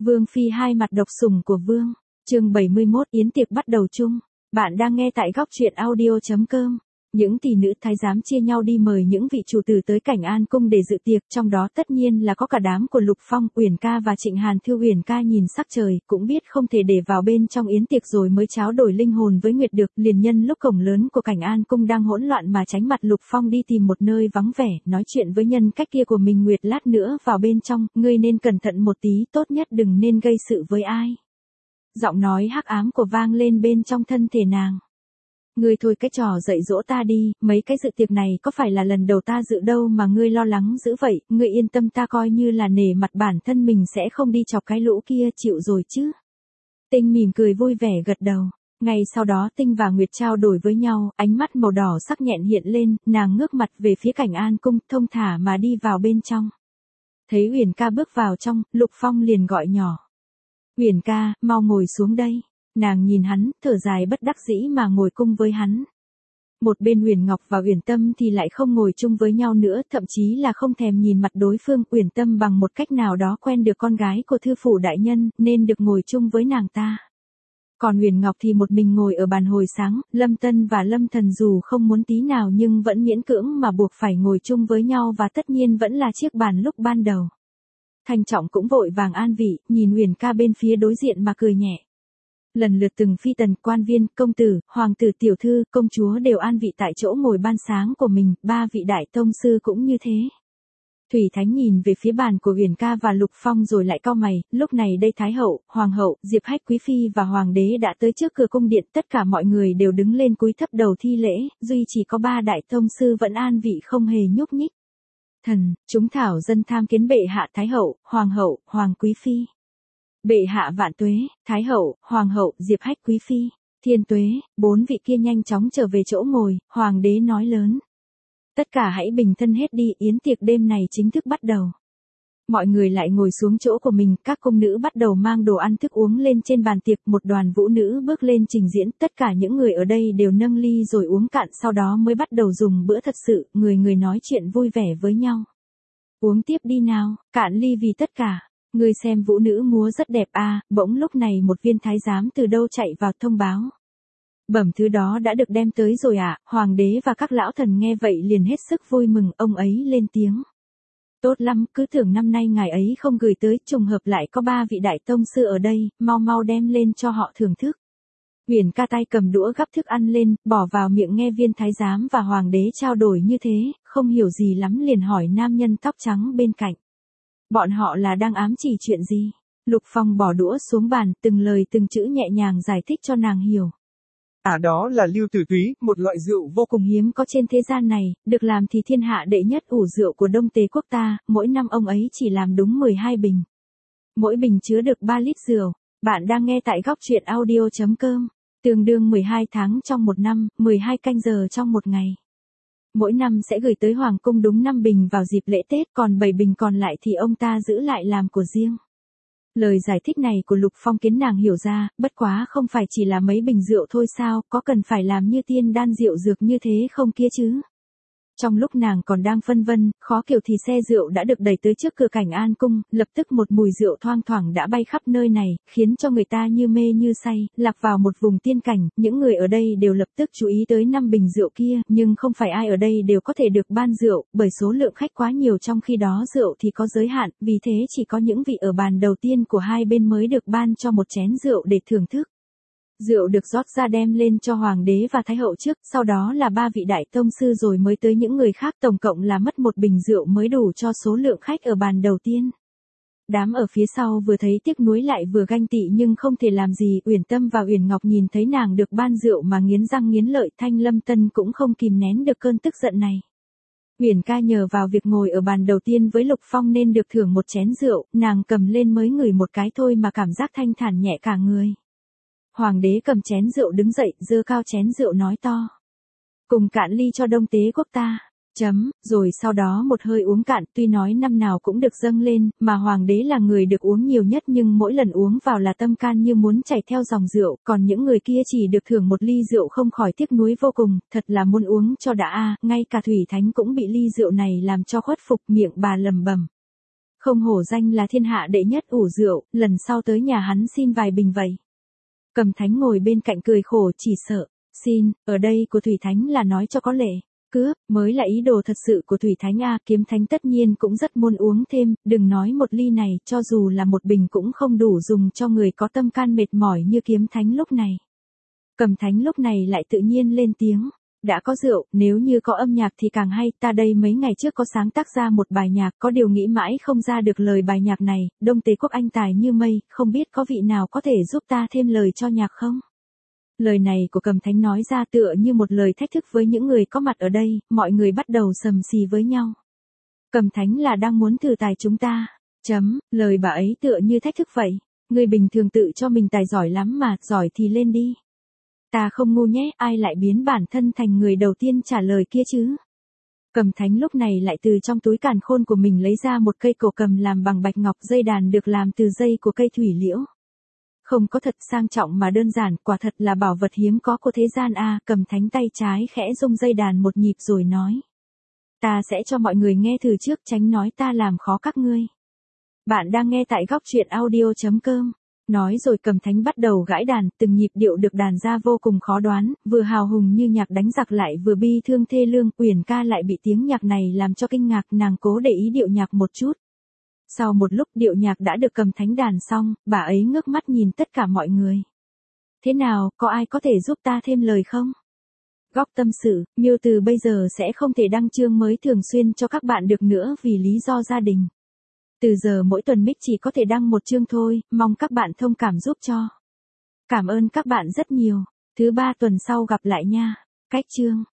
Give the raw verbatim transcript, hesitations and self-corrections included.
Vương phi hai mặt độc sủng của vương. Chương bảy mươi mốt yến tiệc bắt đầu chung. Bạn đang nghe tại góc truyện audio chấm com. Những tỷ nữ thái giám chia nhau đi mời những vị chủ tử tới Cảnh An cung để dự tiệc, trong đó tất nhiên là có cả đám của Lục Phong, Uyển ca và Trịnh Hàn Thư. Uyển ca nhìn sắc trời, cũng biết không thể để vào bên trong yến tiệc rồi mới tráo đổi linh hồn với Nguyệt được, liền nhân lúc cổng lớn của Cảnh An cung đang hỗn loạn mà tránh mặt Lục Phong đi tìm một nơi vắng vẻ, nói chuyện với nhân cách kia của mình. Nguyệt, lát nữa vào bên trong, ngươi nên cẩn thận một tí, tốt nhất đừng nên gây sự với ai. Giọng nói hắc ám của vang lên bên trong thân thể nàng. Ngươi thôi cái trò dạy dỗ ta đi, mấy cái dự tiệc này có phải là lần đầu ta dự đâu mà ngươi lo lắng dữ vậy, ngươi yên tâm, ta coi như là nể mặt bản thân mình sẽ không đi chọc cái lũ kia, chịu rồi chứ. Tinh mỉm cười vui vẻ gật đầu. Ngay sau đó Tinh và Nguyệt trao đổi với nhau, ánh mắt màu đỏ sắc nhẹn hiện lên, nàng ngước mặt về phía Cảnh An cung, thông thả mà đi vào bên trong. Thấy Uyển ca bước vào trong, Lục Phong liền gọi nhỏ. Uyển ca, mau ngồi xuống đây. Nàng nhìn hắn, thở dài bất đắc dĩ mà ngồi cung với hắn. Một bên Uyển Ngọc và Uyển Tâm thì lại không ngồi chung với nhau nữa, thậm chí là không thèm nhìn mặt đối phương. Uyển Tâm bằng một cách nào đó quen được con gái của thư phủ đại nhân, nên được ngồi chung với nàng ta. Còn Uyển Ngọc thì một mình ngồi ở bàn hồi sáng, Lâm Tân và Lâm Thần dù không muốn tí nào nhưng vẫn miễn cưỡng mà buộc phải ngồi chung với nhau, và tất nhiên vẫn là chiếc bàn lúc ban đầu. Thành Trọng cũng vội vàng an vị, nhìn Uyển ca bên phía đối diện mà cười nhẹ. Lần lượt từng phi tần, quan viên, công tử, hoàng tử, tiểu thư, công chúa đều an vị tại chỗ ngồi ban sáng của mình, ba vị đại tông sư cũng như thế. Thủy Thánh nhìn về phía bàn của Uyển ca và Lục Phong rồi lại cau mày, lúc này đây Thái hậu, Hoàng hậu, Diệp Hách quý phi và Hoàng đế đã tới trước cửa cung điện, tất cả mọi người đều đứng lên cúi thấp đầu thi lễ, duy chỉ có ba đại tông sư vẫn an vị không hề nhúc nhích. Thần, chúng thảo dân tham kiến bệ hạ. Thái hậu, Hoàng hậu, Hoàng quý phi. Bệ hạ vạn tuế. Thái hậu, Hoàng hậu, Diệp Hách quý phi. Thiên tuế. Bốn vị kia nhanh chóng trở về chỗ ngồi, Hoàng đế nói lớn. Tất cả hãy bình thân hết đi, yến tiệc đêm này chính thức bắt đầu. Mọi người lại ngồi xuống chỗ của mình, các cung nữ bắt đầu mang đồ ăn thức uống lên trên bàn tiệc, một đoàn vũ nữ bước lên trình diễn, tất cả những người ở đây đều nâng ly rồi uống cạn, sau đó mới bắt đầu dùng bữa thật sự, người người nói chuyện vui vẻ với nhau. Uống tiếp đi nào, cạn ly vì tất cả. Người xem vũ nữ múa rất đẹp à, bỗng lúc này một viên thái giám từ đâu chạy vào thông báo. Bẩm thứ đó đã được đem tới rồi ạ. À? Hoàng đế và các lão thần nghe vậy liền hết sức vui mừng, ông ấy lên tiếng. Tốt lắm, cứ tưởng năm nay ngài ấy không gửi tới, trùng hợp lại có ba vị đại tông sư ở đây, mau mau đem lên cho họ thưởng thức. Uyển ca tay cầm đũa gắp thức ăn lên, bỏ vào miệng, nghe viên thái giám và hoàng đế trao đổi như thế, không hiểu gì lắm liền hỏi nam nhân tóc trắng bên cạnh. Bọn họ là đang ám chỉ chuyện gì? Lục Phong bỏ đũa xuống bàn, từng lời từng chữ nhẹ nhàng giải thích cho nàng hiểu. À đó là Lưu Tử Túy, một loại rượu vô cùng hiếm có trên thế gian này, được làm thì thiên hạ đệ nhất ủ rượu của Đông Tề quốc ta, mỗi năm ông ấy chỉ làm đúng mười hai bình. Mỗi bình chứa được ba lít rượu. Bạn đang nghe tại góc truyện audio chấm com, tương đương mười hai tháng trong một năm, mười hai canh giờ trong một ngày. Mỗi năm sẽ gửi tới Hoàng cung đúng năm bình vào dịp lễ Tết, còn bảy bình còn lại thì ông ta giữ lại làm của riêng. Lời giải thích này của Lục Phong khiến nàng hiểu ra, bất quá không phải chỉ là mấy bình rượu thôi sao, có cần phải làm như tiên đan rượu dược như thế không kia chứ? Trong lúc nàng còn đang phân vân, khó kiểu thì xe rượu đã được đẩy tới trước cửa Cảnh An cung, lập tức một mùi rượu thoang thoảng đã bay khắp nơi này, khiến cho người ta như mê như say, lạc vào một vùng tiên cảnh. Những người ở đây đều lập tức chú ý tới năm bình rượu kia, nhưng không phải ai ở đây đều có thể được ban rượu, bởi số lượng khách quá nhiều, trong khi đó rượu thì có giới hạn, vì thế chỉ có những vị ở bàn đầu tiên của hai bên mới được ban cho một chén rượu để thưởng thức. Rượu được rót ra đem lên cho hoàng đế và thái hậu trước, sau đó là ba vị đại tông sư rồi mới tới những người khác, tổng cộng là mất một bình rượu mới đủ cho số lượng khách ở bàn đầu tiên. Đám ở phía sau vừa thấy tiếc nuối lại vừa ganh tị nhưng không thể làm gì. Uyển Tâm và Uyển Ngọc nhìn thấy nàng được ban rượu mà nghiến răng nghiến lợi, Thanh Lâm Tân cũng không kìm nén được cơn tức giận này. Uyển ca nhờ vào việc ngồi ở bàn đầu tiên với Lục Phong nên được thưởng một chén rượu, nàng cầm lên mới ngửi một cái thôi mà cảm giác thanh thản nhẹ cả người. Hoàng đế cầm chén rượu đứng dậy, giơ cao chén rượu nói to. Cùng cạn ly cho Đông Tế quốc ta. Chấm, rồi sau đó một hơi uống cạn, tuy nói năm nào cũng được dâng lên, mà hoàng đế là người được uống nhiều nhất nhưng mỗi lần uống vào là tâm can như muốn chảy theo dòng rượu, còn những người kia chỉ được thưởng một ly rượu không khỏi tiếc nuối vô cùng, thật là muốn uống cho đã a, ngay cả Thủy Thánh cũng bị ly rượu này làm cho khuất phục, miệng bà lầm bầm. Không hổ danh là thiên hạ đệ nhất ủ rượu, lần sau tới nhà hắn xin vài bình vậy. Cầm Thánh ngồi bên cạnh cười khổ chỉ sợ. Xin, ở đây của Thủy Thánh là nói cho có lệ. Cướp, mới là ý đồ thật sự của Thủy Thánh a. Kiếm Thánh tất nhiên cũng rất muốn uống thêm, đừng nói một ly này, cho dù là một bình cũng không đủ dùng cho người có tâm can mệt mỏi như Kiếm Thánh lúc này. Cầm Thánh lúc này lại tự nhiên lên tiếng. Đã có rượu, nếu như có âm nhạc thì càng hay, ta đây mấy ngày trước có sáng tác ra một bài nhạc, có điều nghĩ mãi không ra được lời bài nhạc này, Đông Tế Quốc anh tài như mây, không biết có vị nào có thể giúp ta thêm lời cho nhạc không? Lời này của Cầm Thánh nói ra tựa như một lời thách thức với những người có mặt ở đây, mọi người bắt đầu sầm xì với nhau. Cầm Thánh là đang muốn thử tài chúng ta. Chấm, lời bà ấy tựa như thách thức vậy. Người bình thường tự cho mình tài giỏi lắm mà, giỏi thì lên đi. Ta không ngu nhé, ai lại biến bản thân thành người đầu tiên trả lời kia chứ? Cầm Thánh lúc này lại từ trong túi càn khôn của mình lấy ra một cây cổ cầm làm bằng bạch ngọc, dây đàn được làm từ dây của cây thủy liễu. Không có thật sang trọng mà đơn giản, quả thật là bảo vật hiếm có của thế gian a. Cầm Thánh tay trái khẽ rung dây đàn một nhịp rồi nói. Ta sẽ cho mọi người nghe thử trước, tránh nói ta làm khó các ngươi. Bạn đang nghe tại góc truyện audio chấm com. Nói rồi Cầm Thánh bắt đầu gãi đàn, từng nhịp điệu được đàn ra vô cùng khó đoán, vừa hào hùng như nhạc đánh giặc lại vừa bi thương thê lương. Uyển Ca lại bị tiếng nhạc này làm cho kinh ngạc, nàng cố để ý điệu nhạc một chút. Sau một lúc điệu nhạc đã được Cầm Thánh đàn xong, bà ấy ngước mắt nhìn tất cả mọi người. Thế nào, có ai có thể giúp ta thêm lời không? Góc tâm sự, Miêu từ bây giờ sẽ không thể đăng chương mới thường xuyên cho các bạn được nữa vì lý do gia đình. Từ giờ mỗi tuần Mic chỉ có thể đăng một chương thôi, mong các bạn thông cảm giúp cho. Cảm ơn các bạn rất nhiều. Thứ ba tuần sau gặp lại nha. Cách chương.